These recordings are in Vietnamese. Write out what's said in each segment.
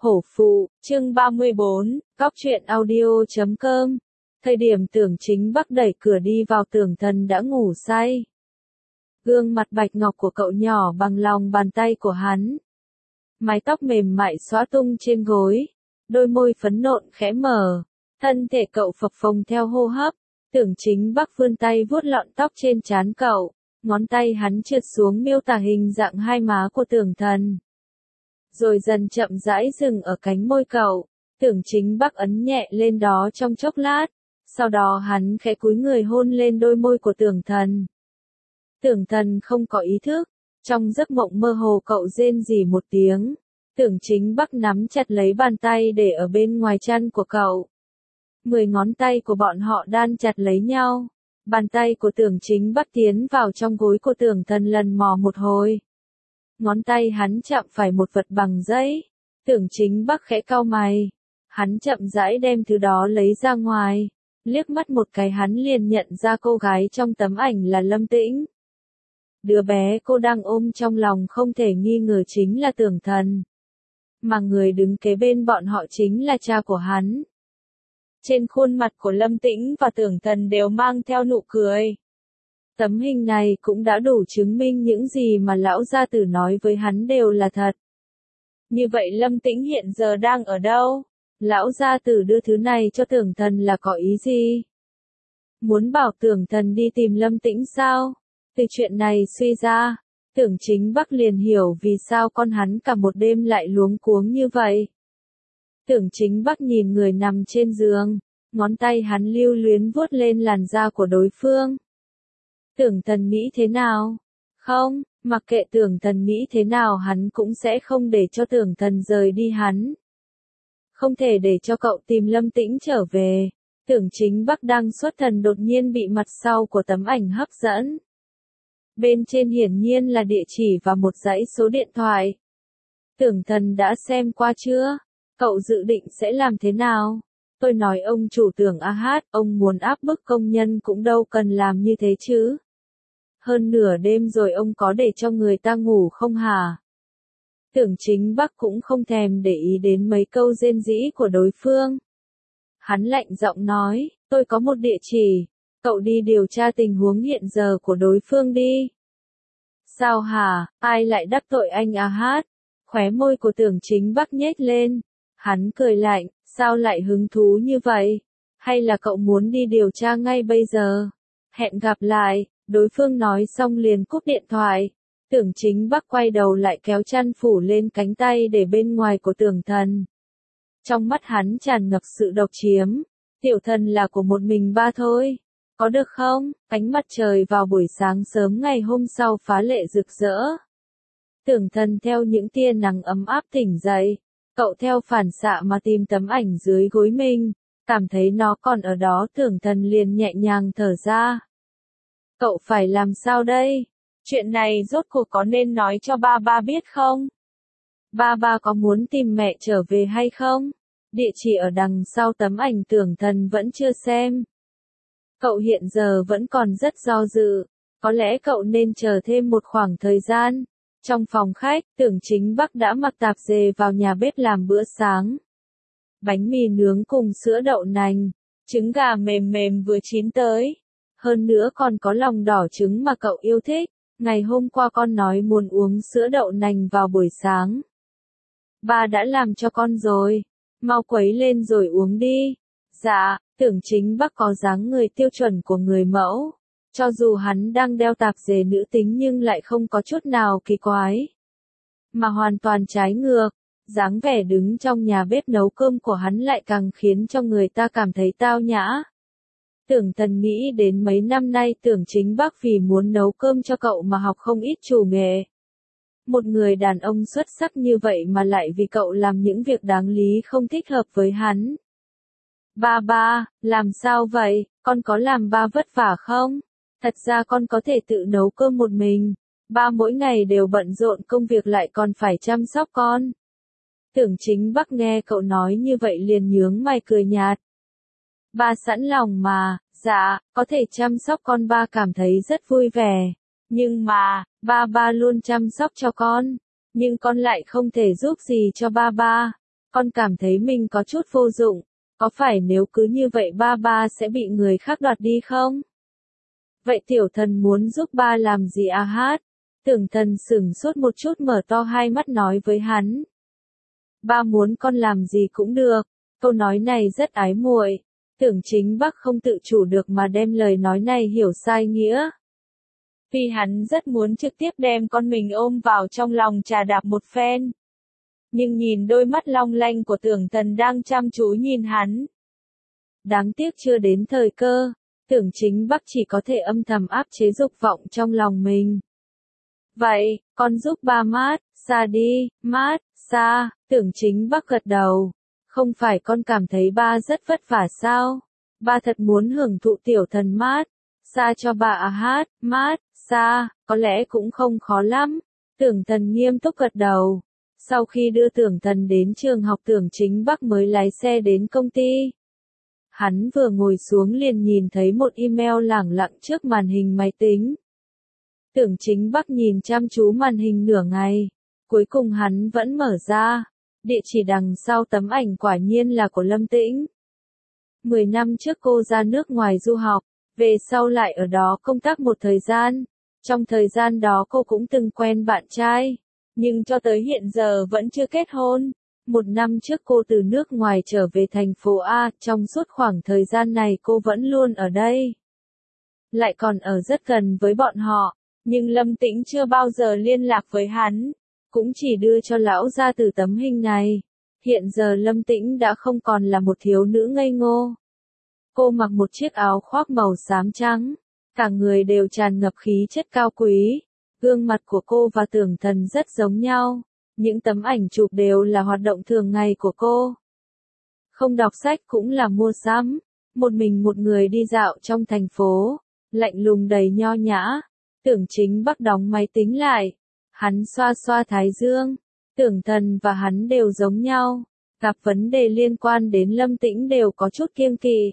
Hổ phụ, chương 34, cóc truyện audio.com. Thời điểm Tưởng Chính Bắc đẩy cửa đi vào, Tưởng Thần đã ngủ say. Gương mặt bạch ngọc của cậu nhỏ bằng lòng bàn tay của hắn. Mái tóc mềm mại xõa tung trên gối, đôi môi phấn nộn khẽ mở, thân thể cậu phập phồng theo hô hấp. Tưởng Chính Bắc vươn tay vuốt lọn tóc trên trán cậu, ngón tay hắn trượt xuống miêu tả hình dạng hai má của Tưởng Thần, rồi dần chậm rãi dừng ở cánh môi cậu. Tưởng Chính Bắc ấn nhẹ lên đó trong chốc lát, sau đó hắn khẽ cúi người hôn lên đôi môi của Tưởng Thần. Tưởng Thần không có ý thức, trong giấc mộng mơ hồ cậu rên rỉ một tiếng. Tưởng Chính Bắc nắm chặt lấy bàn tay để ở bên ngoài chân của cậu. 10 ngón tay của bọn họ đan chặt lấy nhau. Bàn tay của Tưởng Chính Bắc tiến vào trong gối của Tưởng Thần lần mò một hồi. Ngón tay hắn chạm phải một vật bằng giấy. Tưởng Chính Bắc khẽ cau mày. Hắn chậm rãi đem thứ đó lấy ra ngoài. Liếc mắt một cái hắn liền nhận ra cô gái trong tấm ảnh là Lâm Tĩnh. Đứa bé cô đang ôm trong lòng không thể nghi ngờ chính là Tưởng Thần. Mà người đứng kế bên bọn họ chính là cha của hắn. Trên khuôn mặt của Lâm Tĩnh và Tưởng Thần đều mang theo nụ cười. Tấm hình này cũng đã đủ chứng minh những gì mà lão gia tử nói với hắn đều là thật. Như vậy Lâm Tĩnh hiện giờ đang ở đâu? Lão gia tử đưa thứ này cho Tưởng Thần là có ý gì? Muốn bảo Tưởng Thần đi tìm Lâm Tĩnh sao? Từ chuyện này suy ra, Tưởng Chính Bắc liền hiểu vì sao con hắn cả một đêm lại luống cuống như vậy. Tưởng Chính Bắc nhìn người nằm trên giường, ngón tay hắn lưu luyến vuốt lên làn da của đối phương. Tưởng Thần nghĩ thế nào? Không, mặc kệ Tưởng Thần nghĩ thế nào hắn cũng sẽ không để cho Tưởng Thần rời đi hắn. Không thể để cho cậu tìm Lâm Tĩnh trở về. Tưởng Chính Bắc đang xuất thần đột nhiên bị mặt sau của tấm ảnh hấp dẫn. Bên trên hiển nhiên là địa chỉ và một dãy số điện thoại. Tưởng Thần đã xem qua chưa? Cậu dự định sẽ làm thế nào? Tôi nói ông chủ Tưởng A.H, ông muốn áp bức công nhân cũng đâu cần làm như thế chứ. Hơn nửa đêm rồi ông có để cho người ta ngủ không hả? Tưởng Chính Bắc cũng không thèm để ý đến mấy câu rên rỉ của đối phương. Hắn lạnh giọng nói, tôi có một địa chỉ, cậu đi điều tra tình huống hiện giờ của đối phương đi. Sao hả, ai lại đắc tội anh A.H? Khóe môi của Tưởng Chính Bắc nhếch lên. Hắn cười lạnh, sao lại hứng thú như vậy? Hay là cậu muốn đi điều tra ngay bây giờ? Hẹn gặp lại, đối phương nói xong liền cúp điện thoại. Tưởng Chính Bắc quay đầu lại kéo chăn phủ lên cánh tay để bên ngoài của Tưởng Thần. Trong mắt hắn tràn ngập sự độc chiếm. Tiểu Thần là của một mình ba thôi. Có được không? Ánh mặt trời vào buổi sáng sớm ngày hôm sau phá lệ rực rỡ. Tưởng Thần theo những tia nắng ấm áp tỉnh dậy. Cậu theo phản xạ mà tìm tấm ảnh dưới gối mình. Cảm thấy nó còn ở đó, Tưởng Thần liền nhẹ nhàng thở ra. Cậu phải làm sao đây? Chuyện này rốt cuộc có nên nói cho ba biết không? Ba có muốn tìm mẹ trở về hay không? Địa chỉ ở đằng sau tấm ảnh Tưởng Thần vẫn chưa xem. Cậu hiện giờ vẫn còn rất do dự. Có lẽ cậu nên chờ thêm một khoảng thời gian. Trong phòng khách, Tưởng Chính Bắc đã mặc tạp dề vào nhà bếp làm bữa sáng. Bánh mì nướng cùng sữa đậu nành, trứng gà mềm mềm vừa chín tới. Hơn nữa còn có lòng đỏ trứng mà cậu yêu thích. Ngày hôm qua con nói muốn uống sữa đậu nành vào buổi sáng. Ba đã làm cho con rồi. Mau quấy lên rồi uống đi. Dạ, Tưởng Chính Bắc có dáng người tiêu chuẩn của người mẫu. Cho dù hắn đang đeo tạp dề nữ tính nhưng lại không có chút nào kỳ quái. Mà hoàn toàn trái ngược, dáng vẻ đứng trong nhà bếp nấu cơm của hắn lại càng khiến cho người ta cảm thấy tao nhã. Tưởng Thần nghĩ đến mấy năm nay Tưởng Chính Bắc vì muốn nấu cơm cho cậu mà học không ít chủ nghệ. Một người đàn ông xuất sắc như vậy mà lại vì cậu làm những việc đáng lý không thích hợp với hắn. Ba, làm sao vậy, con có làm ba vất vả không? Thật ra con có thể tự nấu cơm một mình. Ba mỗi ngày đều bận rộn công việc lại còn phải chăm sóc con. Tưởng Chính Bắc nghe cậu nói như vậy liền nhướng mày cười nhạt. Ba sẵn lòng mà, dạ, có thể chăm sóc con ba cảm thấy rất vui vẻ. Nhưng mà, ba luôn chăm sóc cho con. Nhưng con lại không thể giúp gì cho ba. con cảm thấy mình có chút vô dụng, có phải nếu cứ như vậy ba sẽ bị người khác đoạt đi không? Vậy tiểu thần muốn giúp ba làm gì à hát? Tưởng thần sửng sốt một chút mở to hai mắt nói với hắn. Ba muốn con làm gì cũng được, câu nói này rất ái muội. Tưởng Chính Bắc không tự chủ được mà đem lời nói này hiểu sai nghĩa. Vì hắn rất muốn trực tiếp đem con mình ôm vào trong lòng trà đạp một phen. Nhưng nhìn đôi mắt long lanh của Tưởng Thần đang chăm chú nhìn hắn. Đáng tiếc chưa đến thời cơ, Tưởng Chính Bắc chỉ có thể âm thầm áp chế dục vọng trong lòng mình. Vậy, con giúp ba mát, xa đi, mát, xa, Tưởng Chính Bắc gật đầu. Không phải con cảm thấy ba rất vất vả sao? Ba thật muốn hưởng thụ tiểu thần mát, xa cho bà à hát, mát, xa, có lẽ cũng không khó lắm. Tưởng Thần nghiêm túc gật đầu. Sau khi đưa Tưởng Thần đến trường học Tưởng Chính Bắc mới lái xe đến công ty. Hắn vừa ngồi xuống liền nhìn thấy một email lẳng lặng trước màn hình máy tính. Tưởng Chính Bắc nhìn chăm chú màn hình nửa ngày. Cuối cùng hắn vẫn mở ra. Địa chỉ đằng sau tấm ảnh quả nhiên là của Lâm Tĩnh. 10 năm trước cô ra nước ngoài du học, về sau lại ở đó công tác một thời gian. Trong thời gian đó cô cũng từng quen bạn trai, nhưng cho tới hiện giờ vẫn chưa kết hôn. 1 năm trước cô từ nước ngoài trở về thành phố A, trong suốt khoảng thời gian này cô vẫn luôn ở đây. Lại còn ở rất gần với bọn họ, nhưng Lâm Tĩnh chưa bao giờ liên lạc với hắn, cũng chỉ đưa cho lão gia từ tấm hình này. Hiện giờ Lâm Tĩnh đã không còn là một thiếu nữ ngây ngô. Cô mặc một chiếc áo khoác màu xám trắng, cả người đều tràn ngập khí chất cao quý. Gương mặt của cô và Tưởng Thần rất giống nhau. Những tấm ảnh chụp đều là hoạt động thường ngày của cô. Không đọc sách cũng là mua sắm. Một mình một người đi dạo trong thành phố. Lạnh lùng đầy nho nhã. Tưởng Chính Bắc đóng máy tính lại. Hắn xoa xoa thái dương. Tưởng Thần và hắn đều giống nhau. Gặp vấn đề liên quan đến Lâm Tĩnh đều có chút kiêng kỵ.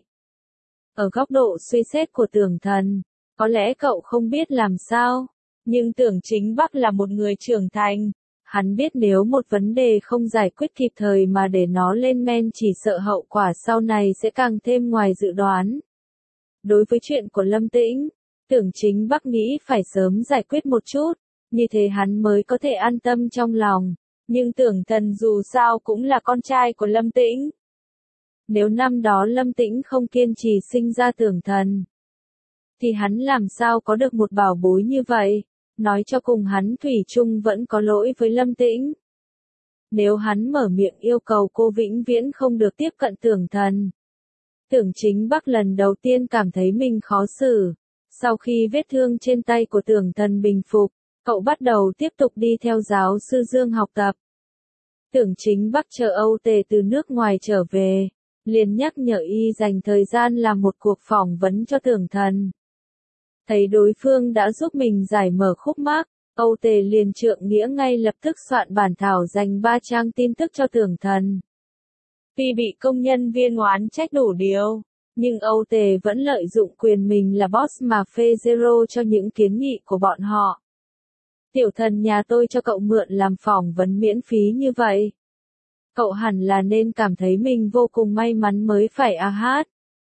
Ở góc độ suy xét của Tưởng Thần, có lẽ cậu không biết làm sao. Nhưng Tưởng Chính Bắc là một người trưởng thành. Hắn biết nếu một vấn đề không giải quyết kịp thời mà để nó lên men chỉ sợ hậu quả sau này sẽ càng thêm ngoài dự đoán. Đối với chuyện của Lâm Tĩnh, Tưởng Chính Bắc nghĩ phải sớm giải quyết một chút, như thế hắn mới có thể an tâm trong lòng. Nhưng Tưởng Thần dù sao cũng là con trai của Lâm Tĩnh. Nếu năm đó Lâm Tĩnh không kiên trì sinh ra Tưởng Thần, thì hắn làm sao có được một bảo bối như vậy? Nói cho cùng hắn thủy chung vẫn có lỗi với Lâm Tĩnh. Nếu hắn mở miệng yêu cầu cô vĩnh viễn không được tiếp cận Tưởng Thần. Tưởng Chính Bắc lần đầu tiên cảm thấy mình khó xử. Sau khi vết thương trên tay của Tưởng Thần bình phục, cậu bắt đầu tiếp tục đi theo giáo sư Dương học tập. Tưởng Chính Bắc chờ Âu Tề từ nước ngoài trở về, liền nhắc nhở y dành thời gian làm một cuộc phỏng vấn cho Tưởng Thần. Thấy đối phương đã giúp mình giải mở khúc mắc, Âu Tề liền trượng nghĩa ngay lập tức soạn bản thảo dành 3 trang tin tức cho Tưởng Thần. Vì bị công nhân viên oán trách đủ điều, nhưng Âu Tề vẫn lợi dụng quyền mình là boss mà phê zero cho những kiến nghị của bọn họ. Tiểu Thần nhà tôi cho cậu mượn làm phỏng vấn miễn phí như vậy. Cậu hẳn là nên cảm thấy mình vô cùng may mắn mới phải à hát.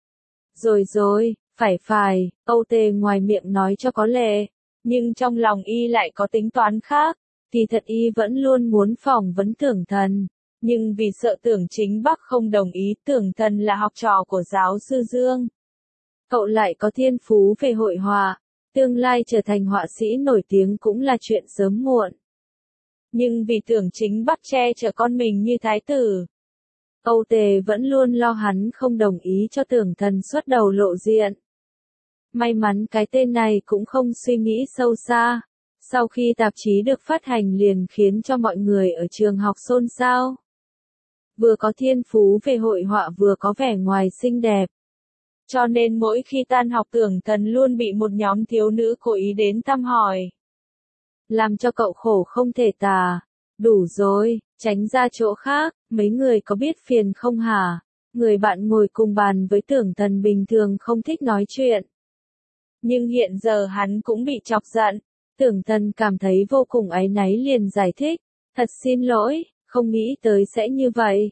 Rồi, phải, Âu Tề ngoài miệng nói cho có lệ, nhưng trong lòng y lại có tính toán khác, thì thật y vẫn luôn muốn phỏng vấn Tưởng Thần, nhưng vì sợ Tưởng Chính Bắc không đồng ý. Tưởng Thần là học trò của giáo sư Dương. Cậu lại có thiên phú về hội họa, tương lai trở thành họa sĩ nổi tiếng cũng là chuyện sớm muộn. Nhưng vì Tưởng Chính Bắc che chở con mình như thái tử, Âu Tề vẫn luôn lo hắn không đồng ý cho Tưởng Thần xuất đầu lộ diện. May mắn cái tên này cũng không suy nghĩ sâu xa. Sau khi tạp chí được phát hành liền khiến cho mọi người ở trường học xôn xao. Vừa có thiên phú về hội họa vừa có vẻ ngoài xinh đẹp. Cho nên mỗi khi tan học Tưởng Thần luôn bị một nhóm thiếu nữ cố ý đến thăm hỏi. Làm cho cậu khổ không thể tả. Đủ rồi, tránh ra chỗ khác, mấy người có biết phiền không hả? Người bạn ngồi cùng bàn với Tưởng Thần bình thường không thích nói chuyện. Nhưng hiện giờ hắn cũng bị chọc giận. Tưởng Thần cảm thấy vô cùng áy náy liền giải thích. Thật xin lỗi, không nghĩ tới sẽ như vậy.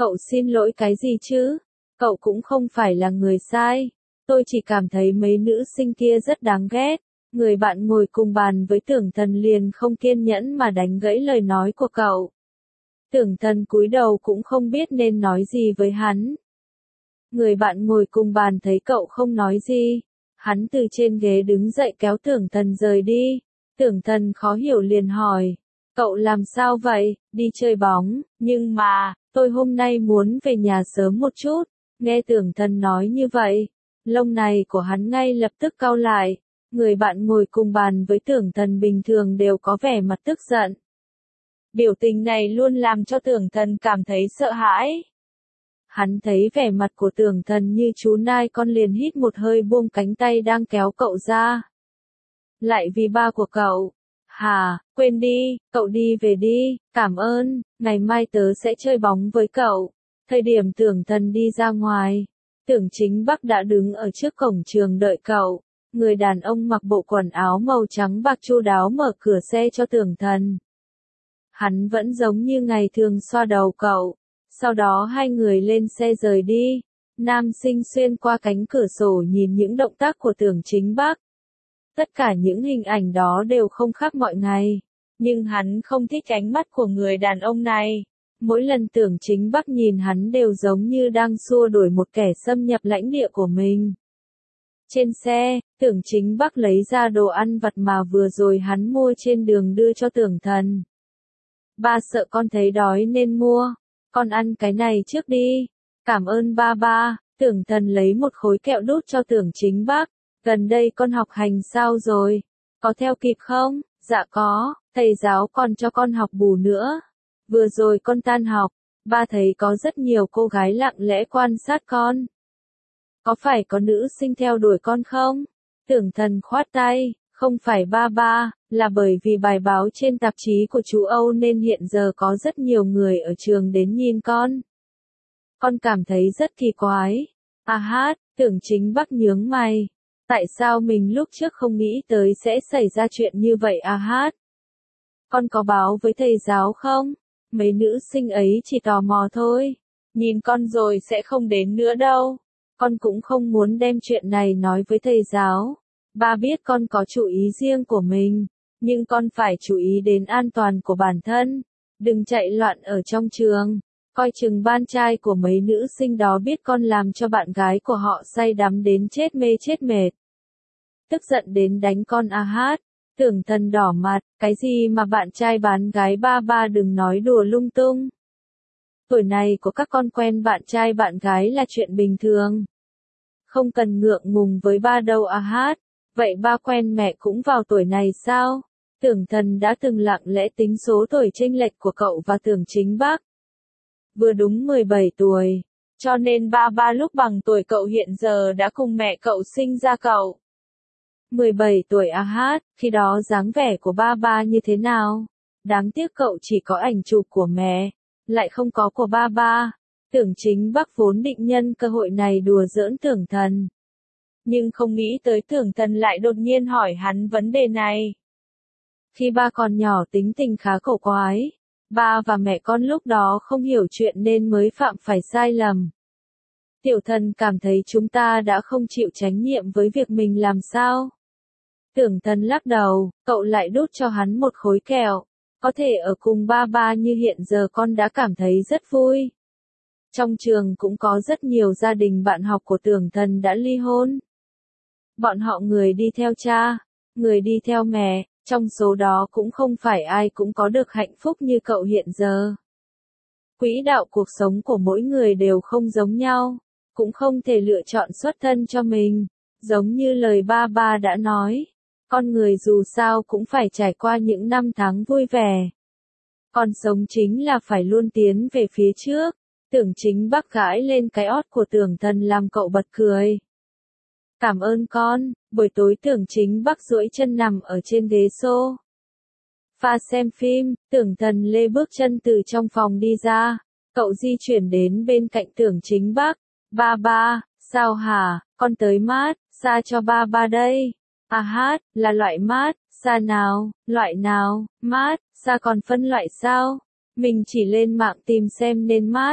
Cậu xin lỗi cái gì chứ? Cậu cũng không phải là người sai. Tôi chỉ cảm thấy mấy nữ sinh kia rất đáng ghét. Người bạn ngồi cùng bàn với Tưởng Thần liền không kiên nhẫn mà đánh gãy lời nói của cậu. Tưởng Thần cúi đầu cũng không biết nên nói gì với hắn. Người bạn ngồi cùng bàn thấy cậu không nói gì. Hắn từ trên ghế đứng dậy kéo Tưởng Thần rời đi. Tưởng Thần khó hiểu liền hỏi. Cậu làm sao vậy? Đi chơi bóng, nhưng mà, tôi hôm nay muốn về nhà sớm một chút. Nghe Tưởng Thần nói như vậy, lông này của hắn ngay lập tức cau lại. Người bạn ngồi cùng bàn với Tưởng Thần bình thường đều có vẻ mặt tức giận. Biểu tình này luôn làm cho Tưởng Thần cảm thấy sợ hãi. Hắn thấy vẻ mặt của Tưởng Thần như chú nai con liền hít một hơi buông cánh tay đang kéo cậu ra. Lại vì ba của cậu. Hà, quên đi, cậu đi về đi, cảm ơn, ngày mai tớ sẽ chơi bóng với cậu. Thời điểm Tưởng Thần đi ra ngoài, Tưởng Chính Bắc đã đứng ở trước cổng trường đợi cậu. Người đàn ông mặc bộ quần áo màu trắng bạc chu đáo mở cửa xe cho Tưởng Thần. Hắn vẫn giống như ngày thường xoa đầu cậu. Sau đó hai người lên xe rời đi. Nam sinh xuyên qua cánh cửa sổ nhìn những động tác của Tưởng Chính Bắc. Tất cả những hình ảnh đó đều không khác mọi ngày. Nhưng hắn không thích ánh mắt của người đàn ông này. Mỗi lần Tưởng Chính Bắc nhìn hắn đều giống như đang xua đuổi một kẻ xâm nhập lãnh địa của mình. Trên xe, Tưởng Chính Bắc lấy ra đồ ăn vặt mà vừa rồi hắn mua trên đường đưa cho Tưởng Thần. Ba sợ con thấy đói nên mua. Con ăn cái này trước đi. Cảm ơn ba. Tưởng Thần lấy một khối kẹo đút cho Tưởng Chính Bắc. Gần đây con học hành sao rồi? Có theo kịp không? Dạ có, thầy giáo còn cho con học bù nữa. Vừa rồi con tan học, ba thấy có rất nhiều cô gái lặng lẽ quan sát con. Có phải có nữ sinh theo đuổi con không? Tưởng Thần khoát tay, không phải ba, là bởi vì bài báo trên tạp chí của chú Âu nên hiện giờ có rất nhiều người ở trường đến nhìn con. Con cảm thấy rất kỳ quái. À hát, Tưởng Chính Bắc nhướng mày. Tại sao mình lúc trước không nghĩ tới sẽ xảy ra chuyện như vậy à hát? Con có báo với thầy giáo không? Mấy nữ sinh ấy chỉ tò mò thôi. Nhìn con rồi sẽ không đến nữa đâu. Con cũng không muốn đem chuyện này nói với thầy giáo. Ba biết con có chủ ý riêng của mình. Nhưng con phải chú ý đến an toàn của bản thân. Đừng chạy loạn ở trong trường. Coi chừng ban trai của mấy nữ sinh đó biết con làm cho bạn gái của họ say đắm đến chết mê chết mệt. Tức giận đến đánh con à hát. Tưởng Thần đỏ mặt, cái gì mà bạn trai bán gái ba đừng nói đùa lung tung. Tuổi này của các con quen bạn trai bạn gái là chuyện bình thường. Không cần ngượng ngùng với ba đâu à hát. Vậy ba quen mẹ cũng vào tuổi này sao? Tưởng Thần đã từng lặng lẽ tính số tuổi chênh lệch của cậu và Tưởng Chính Bắc. Vừa đúng 17 tuổi. Cho nên ba lúc bằng tuổi cậu hiện giờ đã cùng mẹ cậu sinh ra cậu. 17 tuổi à hát, khi đó dáng vẻ của ba như thế nào? Đáng tiếc cậu chỉ có ảnh chụp của mẹ, lại không có của ba. Tưởng Chính Bắc vốn định nhân cơ hội này đùa giỡn Tưởng Thần. Nhưng không nghĩ tới Tưởng Thần lại đột nhiên hỏi hắn vấn đề này. Khi ba còn nhỏ tính tình khá cổ quái. Ba và mẹ con lúc đó không hiểu chuyện nên mới phạm phải sai lầm. Tiểu Thần cảm thấy chúng ta đã không chịu trách nhiệm với việc mình làm sao? Tưởng Thần lắc đầu, cậu lại đút cho hắn một khối kẹo. Có thể ở cùng ba như hiện giờ con đã cảm thấy rất vui. Trong trường cũng có rất nhiều gia đình bạn học của Tưởng Thần đã ly hôn. Bọn họ người đi theo cha, người đi theo mẹ, trong số đó cũng không phải ai cũng có được hạnh phúc như cậu hiện giờ. Quỹ đạo cuộc sống của mỗi người đều không giống nhau, cũng không thể lựa chọn xuất thân cho mình, giống như lời ba đã nói. Con người dù sao cũng phải trải qua những năm tháng vui vẻ. Còn sống chính là phải luôn tiến về phía trước. Tưởng Chính Bắc gãi lên cái ót của Tưởng Thần làm cậu bật cười. Cảm ơn con. Buổi tối Tưởng Chính Bắc duỗi chân nằm ở trên ghế xô. Pha xem phim, Tưởng Thần lê bước chân từ trong phòng đi ra. Cậu di chuyển đến bên cạnh Tưởng Chính Bắc. Ba, sao hả, con tới mát, xa cho ba đây. À hát, là loại mát, xa nào, loại nào, mát, xa còn phân loại sao? Mình chỉ lên mạng tìm xem nên mát,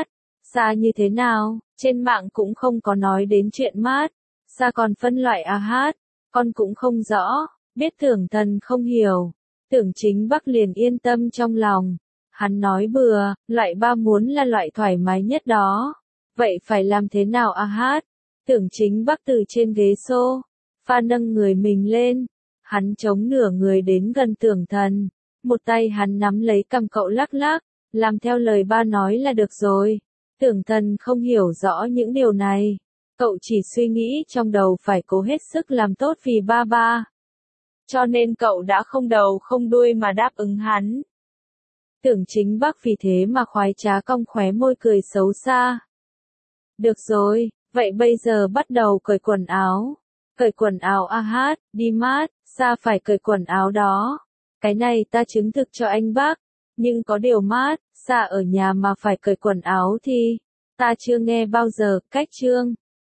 Sa như thế nào, trên mạng cũng không có nói đến chuyện mát. Sa còn phân loại hát, con cũng không rõ, biết Tưởng Thần không hiểu. Tưởng Chính Bắc liền yên tâm trong lòng. Hắn nói bừa, loại 3 muốn là loại thoải mái nhất đó. Vậy phải làm thế nào hát? Tưởng Chính Bắc từ trên ghế sofa nâng người mình lên. Hắn chống nửa người đến gần Tưởng Thần. Một tay hắn nắm lấy cằm cậu lắc lắc, làm theo lời ba nói là được rồi. Tưởng Thần không hiểu rõ những điều này. Cậu chỉ suy nghĩ trong đầu phải cố hết sức làm tốt vì ba. Cho nên cậu đã không đầu không đuôi mà đáp ứng hắn. Tưởng Chính Bắc vì thế mà khoái trá cong khóe môi cười xấu xa. Được rồi, vậy bây giờ bắt đầu cởi quần áo. Cởi quần áo hát, đi mát, Sa phải cởi quần áo đó. Cái này ta chứng thực cho anh bác. Nhưng có điều mát, Sa ở nhà mà phải cởi quần áo thì ta chưa nghe bao giờ. Cách chương